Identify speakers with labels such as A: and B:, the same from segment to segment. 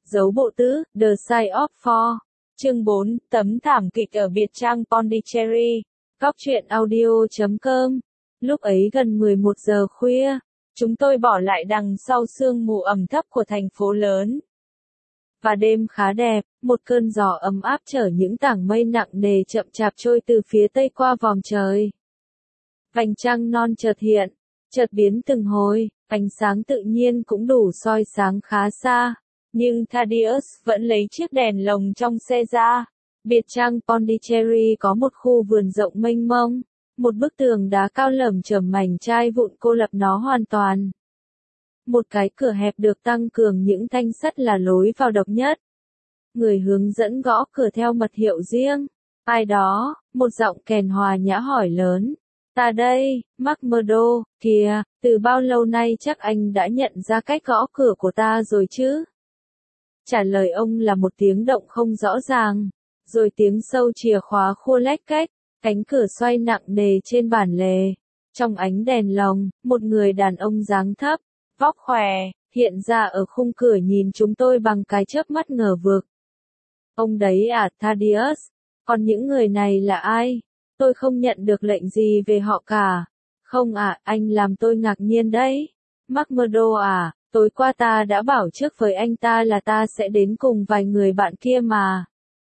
A: Dấu bộ tứ, The Side of Four. Chương 4, tấm thảm kịch ở biệt trang Pondicherry. Góc truyện audio.com. Lúc ấy gần 11 giờ khuya, chúng tôi bỏ lại đằng sau sương mù ẩm thấp của thành phố lớn. Và đêm khá đẹp, một cơn gió ấm áp chở những tảng mây nặng nề chậm chạp trôi từ phía tây qua vòm trời. Vành trăng non chợt hiện, chợt biến từng hồi, ánh sáng tự nhiên cũng đủ soi sáng khá xa. Nhưng Thaddeus vẫn lấy chiếc đèn lồng trong xe ra. Biệt trang Pondicherry có một khu vườn rộng mênh mông, một bức tường đá cao lởm chởm mảnh chai vụn cô lập nó hoàn toàn. Một cái cửa hẹp được tăng cường những thanh sắt là lối vào độc nhất. Người hướng dẫn gõ cửa theo mật hiệu riêng. Ai đó, một giọng kèn hòa nhã hỏi lớn. Ta đây, McMurdo, kìa, từ bao lâu nay chắc anh đã nhận ra cách gõ cửa của ta rồi chứ? Trả lời ông là một tiếng động không rõ ràng, rồi tiếng sâu chìa khóa khua lách cách, cánh cửa xoay nặng nề trên bản lề. Trong ánh đèn lồng, một người đàn ông dáng thấp, vóc khỏe, hiện ra ở khung cửa nhìn chúng tôi bằng cái chớp mắt ngờ vực. Ông đấy à, Thaddeus? Còn những người này là ai? Tôi không nhận được lệnh gì về họ cả. Không à, anh làm tôi ngạc nhiên đấy. McMurdo à, tối qua ta đã bảo trước với anh ta là ta sẽ đến cùng vài người bạn kia mà.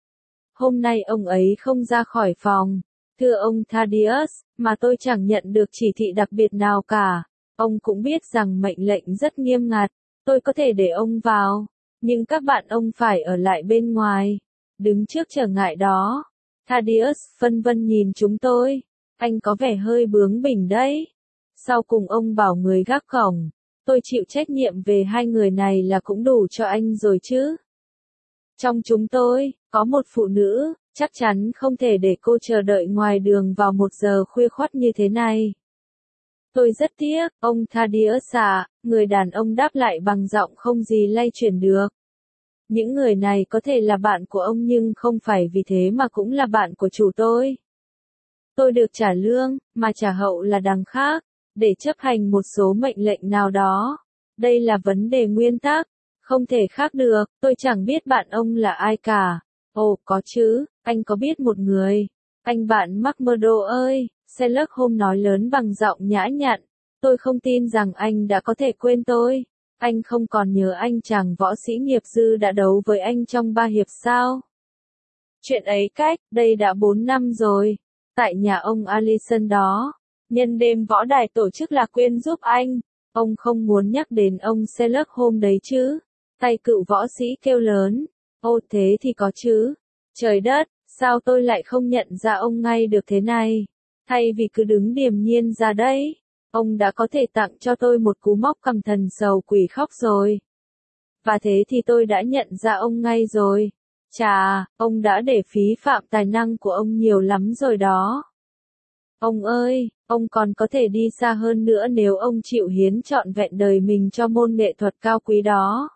A: Hôm nay ông ấy không ra khỏi phòng. Thưa ông Thaddeus, mà tôi chẳng nhận được chỉ thị đặc biệt nào cả. Ông cũng biết rằng mệnh lệnh rất nghiêm ngặt. Tôi có thể để ông vào, nhưng các bạn ông phải ở lại bên ngoài, đứng trước trở ngại đó. Thaddeus phân vân nhìn chúng tôi. Anh có vẻ hơi bướng bỉnh đấy. Sau cùng ông bảo người gác cổng. Tôi chịu trách nhiệm về hai người này là cũng đủ cho anh rồi chứ. Trong chúng tôi, có một phụ nữ, chắc chắn không thể để cô chờ đợi ngoài đường vào 1 giờ khuya khoắt như thế này. Tôi rất tiếc, ông Thaddeus ạ, người đàn ông đáp lại bằng giọng không gì lay chuyển được. Những người này có thể là bạn của ông nhưng không phải vì thế mà cũng là bạn của chủ tôi. Tôi được trả lương, mà trả hậu là đằng khác, để chấp hành một số mệnh lệnh nào đó. Đây là vấn đề nguyên tắc, không thể khác được, tôi chẳng biết bạn ông là ai cả. Ồ, có chứ, anh có biết một người. Anh bạn McMurdo ơi, Sherlock Holmes nói lớn bằng giọng nhã nhặn. Tôi không tin rằng anh đã có thể quên tôi. Anh không còn nhớ anh chàng võ sĩ nghiệp dư đã đấu với anh trong 3 hiệp sao? Chuyện ấy cách, đây đã 4 năm rồi. Tại nhà ông Allison đó. Nhân đêm võ đài tổ chức lạc quyên giúp anh. Ông không muốn nhắc đến ông Sherlock Holmes đấy chứ? Tay cựu võ sĩ kêu lớn. Ô thế thì có chứ. Trời đất, sao tôi lại không nhận ra ông ngay được thế này? Thay vì cứ đứng điềm nhiên ra đấy. Ông đã có thể tặng cho tôi một cú móc cầm thần sầu quỷ khóc rồi. Và thế thì tôi đã nhận ra ông ngay rồi. Chà, ông đã để phí phạm tài năng của ông nhiều lắm rồi đó. Ông ơi, ông còn có thể đi xa hơn nữa nếu ông chịu hiến trọn vẹn đời mình cho môn nghệ thuật cao quý đó.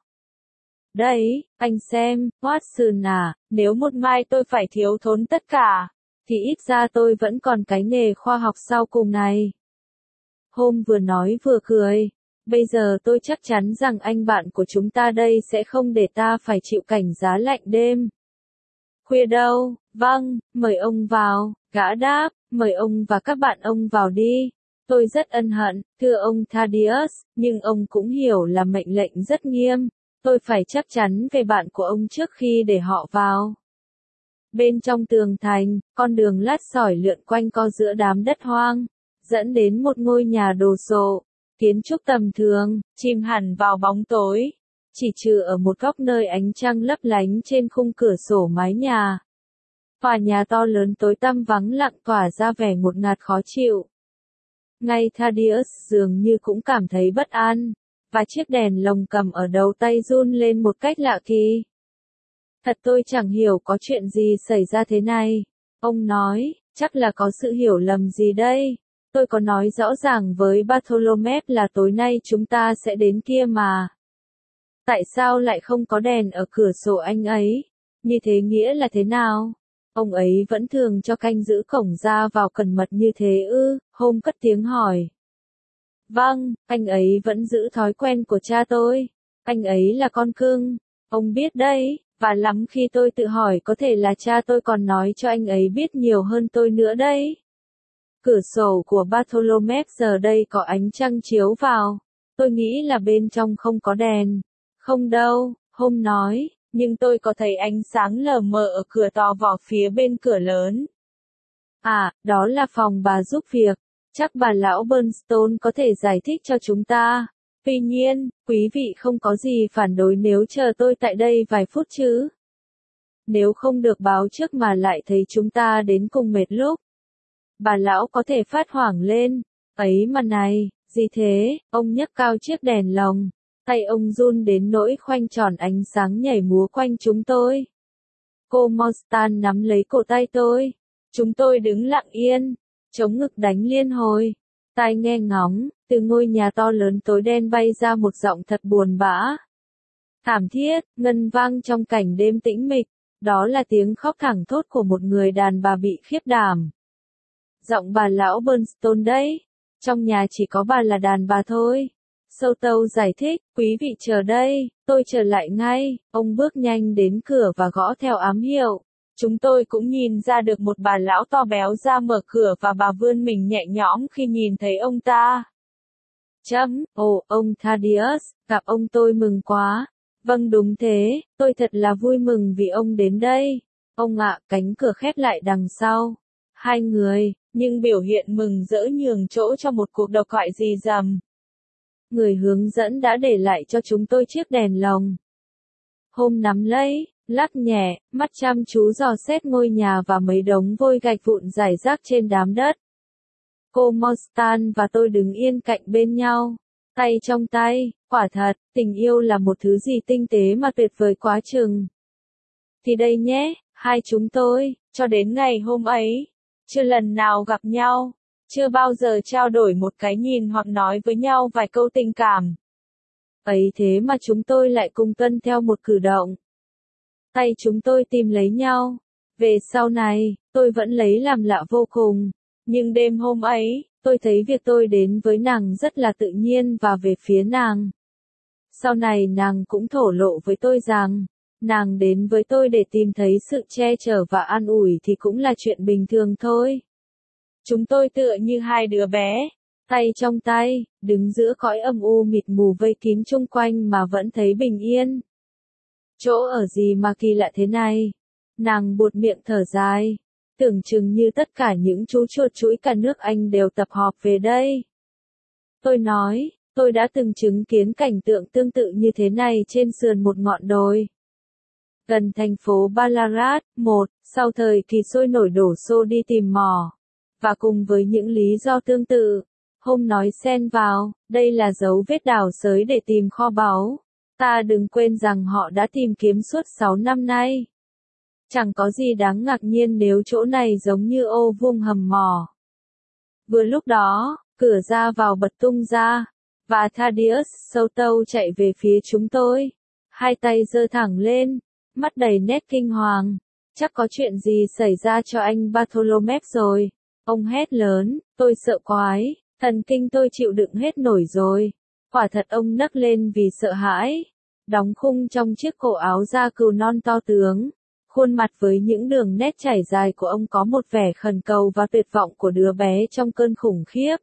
A: Đấy, anh xem, Watson à, nếu một mai tôi phải thiếu thốn tất cả, thì ít ra tôi vẫn còn cái nghề khoa học sau cùng này. Holmes vừa nói vừa cười. Bây giờ tôi chắc chắn rằng anh bạn của chúng ta đây sẽ không để ta phải chịu cảnh giá lạnh đêm. Khuya đâu, vâng, mời ông vào, gã đáp, mời ông và các bạn ông vào đi. Tôi rất ân hận, thưa ông Thaddeus, nhưng ông cũng hiểu là mệnh lệnh rất nghiêm. Tôi phải chắc chắn về bạn của ông trước khi để họ vào. Bên trong tường thành, con đường lát sỏi lượn quanh co giữa đám đất hoang, dẫn đến một ngôi nhà đồ sộ, kiến trúc tầm thường, chìm hẳn vào bóng tối, chỉ trừ ở một góc nơi ánh trăng lấp lánh trên khung cửa sổ mái nhà. Tòa nhà to lớn tối tăm vắng lặng tỏa ra vẻ ngột ngạt khó chịu. Ngay Thaddeus dường như cũng cảm thấy bất an, và chiếc đèn lồng cầm ở đầu tay run lên một cách lạ kỳ. Thật tôi chẳng hiểu có chuyện gì xảy ra thế này. Ông nói, chắc là có sự hiểu lầm gì đây. Tôi có nói rõ ràng với Bartholomew là tối nay chúng ta sẽ đến kia mà. Tại sao lại không có đèn ở cửa sổ anh ấy? Như thế nghĩa là thế nào? Ông ấy vẫn thường cho canh giữ cổng ra vào cẩn mật như thế ư? Holmes cất tiếng hỏi. Vâng, anh ấy vẫn giữ thói quen của cha tôi. Anh ấy là con cưng. Ông biết đấy, và lắm khi tôi tự hỏi có thể là cha tôi còn nói cho anh ấy biết nhiều hơn tôi nữa đấy. Cửa sổ của Bartholomew giờ đây có ánh trăng chiếu vào. Tôi nghĩ là bên trong không có đèn. Không đâu, Hôm nói, nhưng tôi có thấy ánh sáng lờ mờ ở cửa to vỏ phía bên cửa lớn. À, đó là phòng bà giúp việc. Chắc bà lão Burnstone có thể giải thích cho chúng ta. Tuy nhiên, quý vị không có gì phản đối nếu chờ tôi tại đây vài phút chứ? Nếu không được báo trước mà lại thấy chúng ta đến cùng mệt lúc. Bà lão có thể phát hoảng lên. Ấy mà này, gì thế? Ông nhấc cao chiếc đèn lồng. Tay ông run đến nỗi khoanh tròn ánh sáng nhảy múa quanh chúng tôi. Cô Monstan nắm lấy cổ tay tôi. Chúng tôi đứng lặng yên, chống ngực đánh liên hồi. Tai nghe ngóng, từ ngôi nhà to lớn tối đen bay ra một giọng thật buồn bã. Thảm thiết, ngân vang trong cảnh đêm tĩnh mịch. Đó là tiếng khóc thẳng thốt của một người đàn bà bị khiếp đảm. Giọng bà lão Burnstone đấy. Trong nhà chỉ có bà là đàn bà thôi. Sâu tâu giải thích, quý vị chờ đây, tôi trở lại ngay. Ông bước nhanh đến cửa và gõ theo ám hiệu. Chúng tôi cũng nhìn ra được một bà lão to béo ra mở cửa và bà vươn mình nhẹ nhõm khi nhìn thấy ông ta. Ồ, ông Thaddeus, gặp ông tôi mừng quá. Vâng đúng thế, tôi thật là vui mừng vì ông đến đây. Ông ạ, cánh cửa khép lại đằng sau. Hai người, nhưng biểu hiện mừng rỡ nhường chỗ cho một cuộc độc thoại rì rầm. Người hướng dẫn đã để lại cho chúng tôi chiếc đèn lồng. Hôm nắm lấy, lắc nhẹ, mắt chăm chú dò xét ngôi nhà và mấy đống vôi gạch vụn rải rác trên đám đất. Cô Monstan và tôi đứng yên cạnh bên nhau, tay trong tay. Quả thật, tình yêu là một thứ gì tinh tế mà tuyệt vời quá chừng. Thì đây nhé, hai chúng tôi, cho đến ngày hôm ấy, chưa lần nào gặp nhau, chưa bao giờ trao đổi một cái nhìn hoặc nói với nhau vài câu tình cảm. Ấy thế mà chúng tôi lại cùng tuân theo một cử động. Tay chúng tôi tìm lấy nhau. Về sau này, tôi vẫn lấy làm lạ vô cùng. Nhưng đêm hôm ấy, tôi thấy việc tôi đến với nàng rất là tự nhiên và về phía nàng. Sau này nàng cũng thổ lộ với tôi rằng, nàng đến với tôi để tìm thấy sự che chở và an ủi thì cũng là chuyện bình thường thôi. Chúng tôi tựa như hai đứa bé, tay trong tay, đứng giữa cõi âm u mịt mù vây kín chung quanh mà vẫn thấy bình yên. Chỗ ở gì mà kỳ lạ thế này? Nàng buột miệng thở dài. Tưởng chừng như tất cả những chú chuột chuỗi cả nước Anh đều tập họp về đây. Tôi nói, tôi đã từng chứng kiến cảnh tượng tương tự như thế này trên sườn một ngọn đồi. Gần thành phố Ballarat, sau thời kỳ sôi nổi đổ xô đi tìm mỏ. Và cùng với những lý do tương tự, hôm nói xen vào, đây là dấu vết đào xới để tìm kho báu. Ta đừng quên rằng họ đã tìm kiếm suốt 6 năm nay. Chẳng có gì đáng ngạc nhiên nếu chỗ này giống như ô vuông hầm mỏ. Vừa lúc đó, cửa ra vào bật tung ra, và Thaddeus sâu tâu chạy về phía chúng tôi. Hai tay giơ thẳng lên, mắt đầy nét kinh hoàng. Chắc có chuyện gì xảy ra cho anh Bartholomew rồi. Ông hét lớn, tôi sợ quái, thần kinh tôi chịu đựng hết nổi rồi. Quả thật ông nấc lên vì sợ hãi. Đóng khung trong chiếc cổ áo da cừu non to tướng. Khuôn mặt với những đường nét chảy dài của ông có một vẻ khẩn cầu và tuyệt vọng của đứa bé trong cơn khủng khiếp.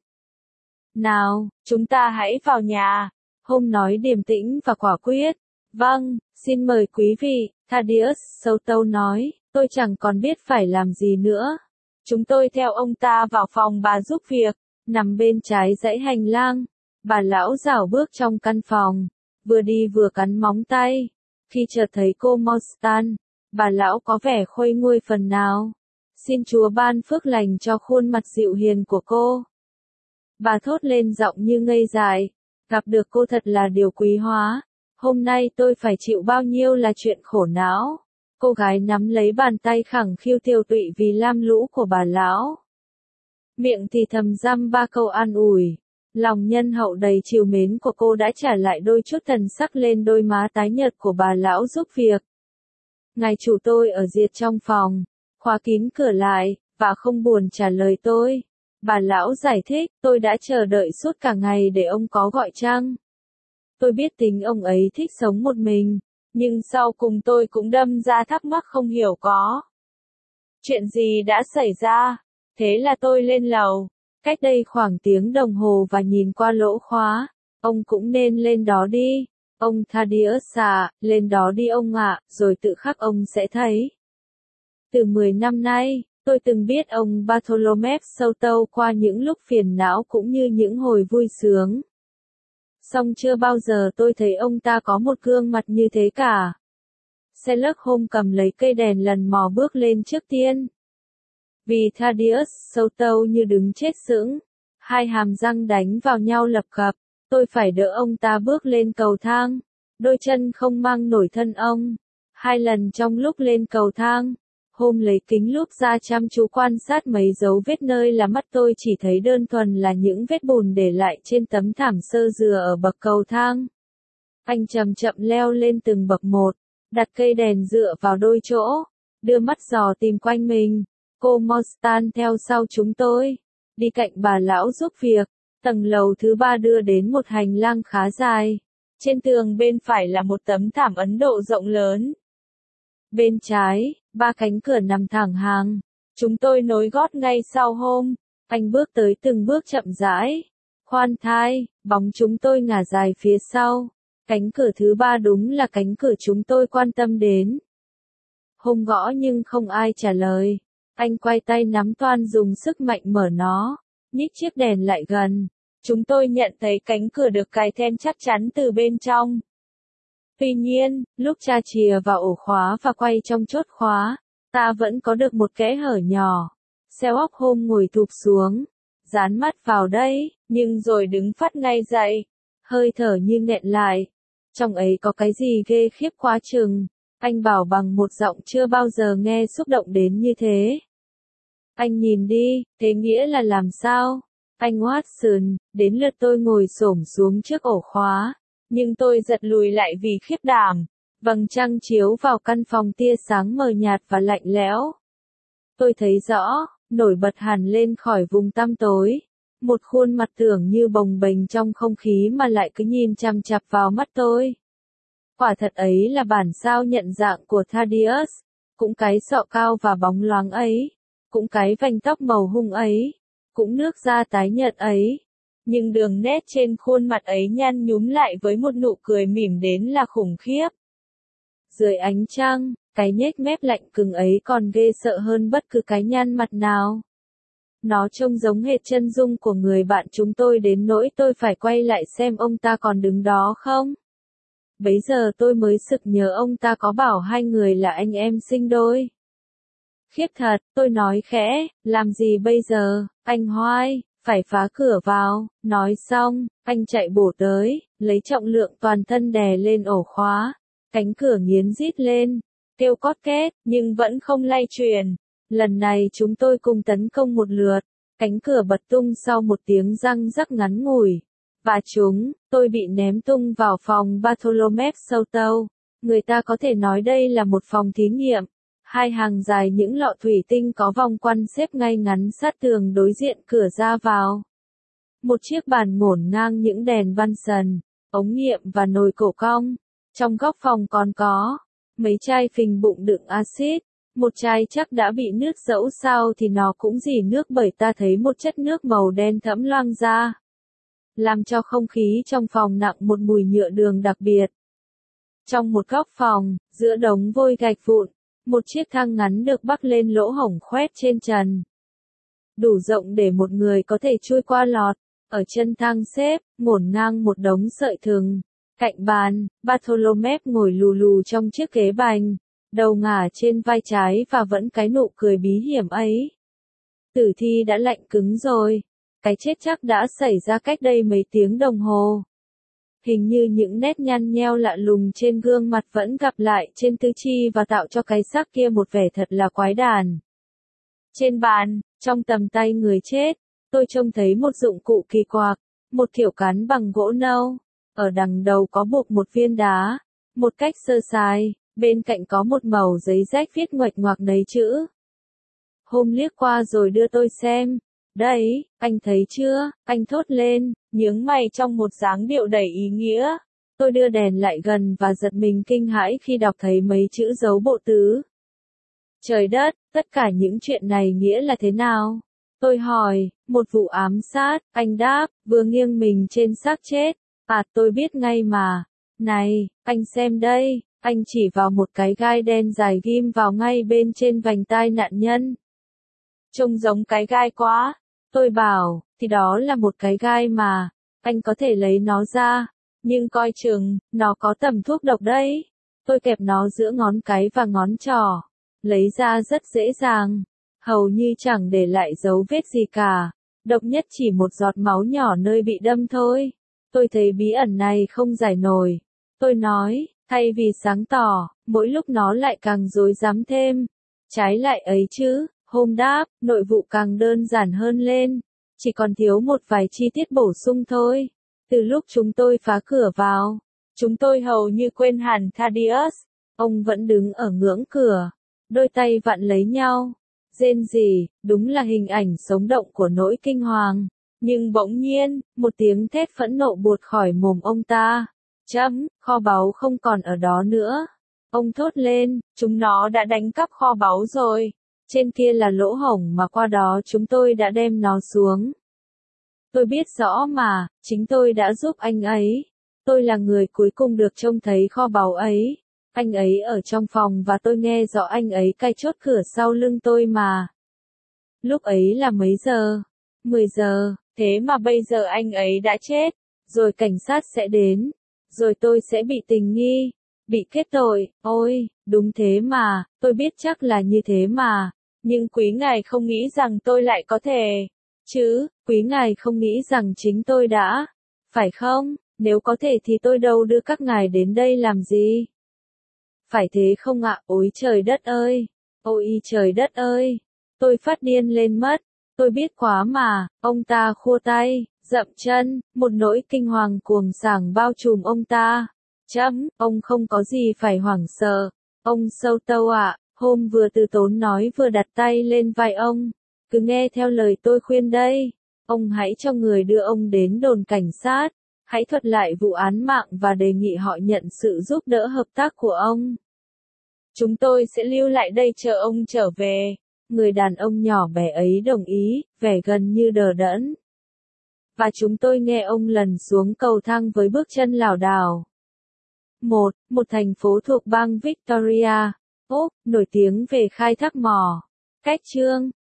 A: Nào, chúng ta hãy vào nhà. Hôm nói điềm tĩnh và quả quyết. Vâng, xin mời quý vị, Thaddeus sâu tâu nói, tôi chẳng còn biết phải làm gì nữa. Chúng tôi theo ông ta vào phòng bà giúp việc, nằm bên trái dãy hành lang. Bà lão rảo bước trong căn phòng, vừa đi vừa cắn móng tay. Khi chợt thấy cô Monstan, bà lão có vẻ khuây nguôi phần nào. Xin Chúa ban phước lành cho khuôn mặt dịu hiền của cô. Bà thốt lên giọng như ngây dại. Gặp được cô thật là điều quý hóa. Hôm nay tôi phải chịu bao nhiêu là chuyện khổ não. Cô gái nắm lấy bàn tay khẳng khiu tiêu tụy vì lam lũ của bà lão. Miệng thì thầm dăm ba câu an ủi. Lòng nhân hậu đầy trìu mến của cô đã trả lại đôi chút thần sắc lên đôi má tái nhợt của bà lão giúp việc. Ngài chủ tôi ở diệt trong phòng, khóa kín cửa lại, và không buồn trả lời tôi. Bà lão giải thích, tôi đã chờ đợi suốt cả ngày để ông có gọi chăng. Tôi biết tính ông ấy thích sống một mình, Nhưng sau cùng tôi cũng đâm ra thắc mắc không hiểu có chuyện gì đã xảy ra. Thế là tôi lên lầu, cách đây khoảng tiếng đồng hồ và nhìn qua lỗ khóa. Ông cũng nên lên đó đi. Ông Thaddeus à, lên đó đi ông ạ, rồi tự khắc ông sẽ thấy. Từ 10 năm nay, tôi từng biết ông Bartholomew Souto qua những lúc phiền não cũng như những hồi vui sướng. Song chưa bao giờ tôi thấy ông ta có một gương mặt như thế cả. Sherlock Holmes cầm lấy cây đèn lần mò bước lên trước tiên. Vì Thaddeus Souto như đứng chết sững, hai hàm răng đánh vào nhau lập cập, tôi phải đỡ ông ta bước lên cầu thang. Đôi chân không mang nổi thân ông. 2 lần trong lúc lên cầu thang, Holmes lấy kính lúp ra chăm chú quan sát mấy dấu vết nơi là mắt tôi chỉ thấy đơn thuần là những vết bùn để lại trên tấm thảm sơ dừa ở bậc cầu thang. Anh chậm chậm leo lên từng bậc một, đặt cây đèn dựa vào đôi chỗ, đưa mắt dò tìm quanh mình. Cô Mostan theo sau chúng tôi, đi cạnh bà lão giúp việc. Tầng lầu thứ 3 đưa đến một hành lang khá dài. Trên tường bên phải là một tấm thảm Ấn Độ rộng lớn. Bên trái, 3 cánh cửa nằm thẳng hàng. Chúng tôi nối gót ngay sau Holmes. Anh bước tới từng bước chậm rãi. Khoan thai, bóng chúng tôi ngả dài phía sau. Cánh cửa thứ 3 đúng là cánh cửa chúng tôi quan tâm đến. Holmes gõ nhưng không ai trả lời. Anh quay tay nắm toan dùng sức mạnh mở nó. Nhích chiếc đèn lại gần. Chúng tôi nhận thấy cánh cửa được cài then chắc chắn từ bên trong. Tuy nhiên, lúc tra chìa vào ổ khóa và quay trong chốt khóa, ta vẫn có được một kẽ hở nhỏ. Sherlock Holmes ngồi thụp xuống, dán mắt vào đây, nhưng rồi đứng phắt ngay dậy, hơi thở như nghẹn lại. Trong ấy có cái gì ghê khiếp quá chừng, anh bảo bằng một giọng chưa bao giờ nghe xúc động đến như thế. Anh nhìn đi, thế nghĩa là làm sao? Anh Watson, đến lượt tôi ngồi xổm xuống trước ổ khóa, nhưng tôi giật lùi lại vì khiếp đảm. Vầng trăng chiếu vào căn phòng tia sáng mờ nhạt và lạnh lẽo. Tôi thấy rõ, nổi bật hẳn lên khỏi vùng tăm tối. Một khuôn mặt tưởng như bồng bềnh trong không khí mà lại cứ nhìn chằm chằm vào mắt tôi. Quả thật ấy là bản sao nhận dạng của Thaddeus, cũng cái sọ cao và bóng loáng ấy, cũng cái vành tóc màu hung ấy, cũng nước da tái nhợt ấy. Nhưng đường nét trên khuôn mặt ấy nhăn nhúm lại với một nụ cười mỉm đến là khủng khiếp. Dưới ánh trăng, cái nhếch mép lạnh cứng ấy còn ghê sợ hơn bất cứ cái nhăn mặt nào. Nó trông giống hệt chân dung của người bạn chúng tôi đến nỗi tôi phải quay lại xem ông ta còn đứng đó không. Bấy giờ tôi mới sực nhớ ông ta có bảo hai người là anh em sinh đôi. Khiếp thật, tôi nói khẽ, làm gì bây giờ, anh Hoài, phải phá cửa vào. Nói xong, anh chạy bổ tới, lấy trọng lượng toàn thân đè lên ổ khóa. Cánh cửa nghiến rít lên, kêu cót két, nhưng vẫn không lay chuyển. Lần này chúng tôi cùng tấn công một lượt, cánh cửa bật tung sau một tiếng răng rắc ngắn ngủi. Và tôi bị ném tung vào phòng Bartholomew Souto. Người ta có thể nói đây là một phòng thí nghiệm. 2 hàng dài những lọ thủy tinh có vòng quanh xếp ngay ngắn sát tường đối diện cửa ra vào. Một chiếc bàn ngổn ngang những đèn Bunsen, ống nghiệm và nồi cổ cong. Trong góc phòng còn có mấy chai phình bụng đựng axit. Một chai chắc đã bị nước dẫu sao thì nó cũng rỉ nước bởi ta thấy một chất nước màu đen thẫm loang ra, làm cho không khí trong phòng nặng một mùi nhựa đường đặc biệt. Trong một góc phòng, giữa đống vôi gạch vụn, một chiếc thang ngắn được bắc lên lỗ hổng khoét trên trần, đủ rộng để một người có thể chui qua lọt. Ở chân thang xếp, ngổn ngang một đống sợi thừng. Cạnh bàn, Bartholomew ngồi lù lù trong chiếc ghế bành, đầu ngả trên vai trái và vẫn cái nụ cười bí hiểm ấy. Tử thi đã lạnh cứng rồi. Cái chết chắc đã xảy ra cách đây mấy tiếng đồng hồ. Hình như những nét nhăn nheo lạ lùng trên gương mặt vẫn gặp lại trên tứ chi và tạo cho cái xác kia một vẻ thật là quái đản. Trên bàn, trong tầm tay người chết, tôi trông thấy một dụng cụ kỳ quặc, một kiểu cán bằng gỗ nâu. Ở đằng đầu có buộc một viên đá, một cách sơ sài, bên cạnh có một mẩu giấy rách viết nguệch ngoạc mấy chữ. Hôm liếc qua rồi đưa tôi xem. Đấy, anh thấy chưa, anh thốt lên, nhướng mày trong một dáng điệu đầy ý nghĩa. Tôi đưa đèn lại gần và giật mình kinh hãi khi đọc thấy mấy chữ dấu bộ tứ. Trời đất, tất cả những chuyện này nghĩa là thế nào? Tôi hỏi, một vụ ám sát, anh đáp, vừa nghiêng mình trên xác chết. À, tôi biết ngay mà. Này, anh xem đây, anh chỉ vào một cái gai đen dài ghim vào ngay bên trên vành tai nạn nhân. Trông giống cái gai quá. Tôi bảo, thì đó là một cái gai mà, anh có thể lấy nó ra, nhưng coi chừng, nó có tầm thuốc độc đấy. Tôi kẹp nó giữa ngón cái và ngón trỏ, lấy ra rất dễ dàng, hầu như chẳng để lại dấu vết gì cả, độc nhất chỉ một giọt máu nhỏ nơi bị đâm thôi. Tôi thấy bí ẩn này không giải nổi. Tôi nói, thay vì sáng tỏ, mỗi lúc nó lại càng rối rắm thêm. Trái lại ấy chứ, Hôm đáp, nội vụ càng đơn giản hơn lên, chỉ còn thiếu một vài chi tiết bổ sung thôi. Từ lúc chúng tôi phá cửa vào, chúng tôi hầu như quên hẳn Thaddeus. Ông vẫn đứng ở ngưỡng cửa, đôi tay vặn lấy nhau, rên rỉ, đúng là hình ảnh sống động của nỗi kinh hoàng. Nhưng bỗng nhiên, một tiếng thét phẫn nộ buột khỏi mồm ông ta. Kho báu không còn ở đó nữa. Ông thốt lên, chúng nó đã đánh cắp kho báu rồi. Trên kia là lỗ hổng mà qua đó chúng tôi đã đem nó xuống. Tôi biết rõ mà, chính tôi đã giúp anh ấy. Tôi là người cuối cùng được trông thấy kho báu ấy. Anh ấy ở trong phòng và tôi nghe rõ anh ấy cài chốt cửa sau lưng tôi mà. Lúc ấy là mấy giờ? 10 giờ, thế mà bây giờ anh ấy đã chết. Rồi cảnh sát sẽ đến. Rồi tôi sẽ bị tình nghi. Bị kết tội, ôi, đúng thế mà, tôi biết chắc là như thế mà. Nhưng quý ngài không nghĩ rằng tôi lại có thể. Chứ, quý ngài không nghĩ rằng chính tôi đã. Phải không? Nếu có thể thì tôi đâu đưa các ngài đến đây làm gì? Phải thế không ạ? Ôi trời đất ơi! Ôi trời đất ơi! Tôi phát điên lên mất. Tôi biết quá mà, ông ta khua tay, dậm chân, một nỗi kinh hoàng cuồng sảng bao trùm ông ta. Ông không có gì phải hoảng sợ. Ông Sâu Tâu ạ, hôm vừa từ tốn nói vừa đặt tay lên vai ông. Cứ nghe theo lời tôi khuyên đây. Ông hãy cho người đưa ông đến đồn cảnh sát. Hãy thuật lại vụ án mạng và đề nghị họ nhận sự giúp đỡ hợp tác của ông. Chúng tôi sẽ lưu lại đây chờ ông trở về. Người đàn ông nhỏ bé ấy đồng ý, vẻ gần như đờ đẫn. Và chúng tôi nghe ông lần xuống cầu thang với bước chân lảo đảo. Một thành phố thuộc bang Victoria, Úc, nổi tiếng về khai thác mỏ. Cách chương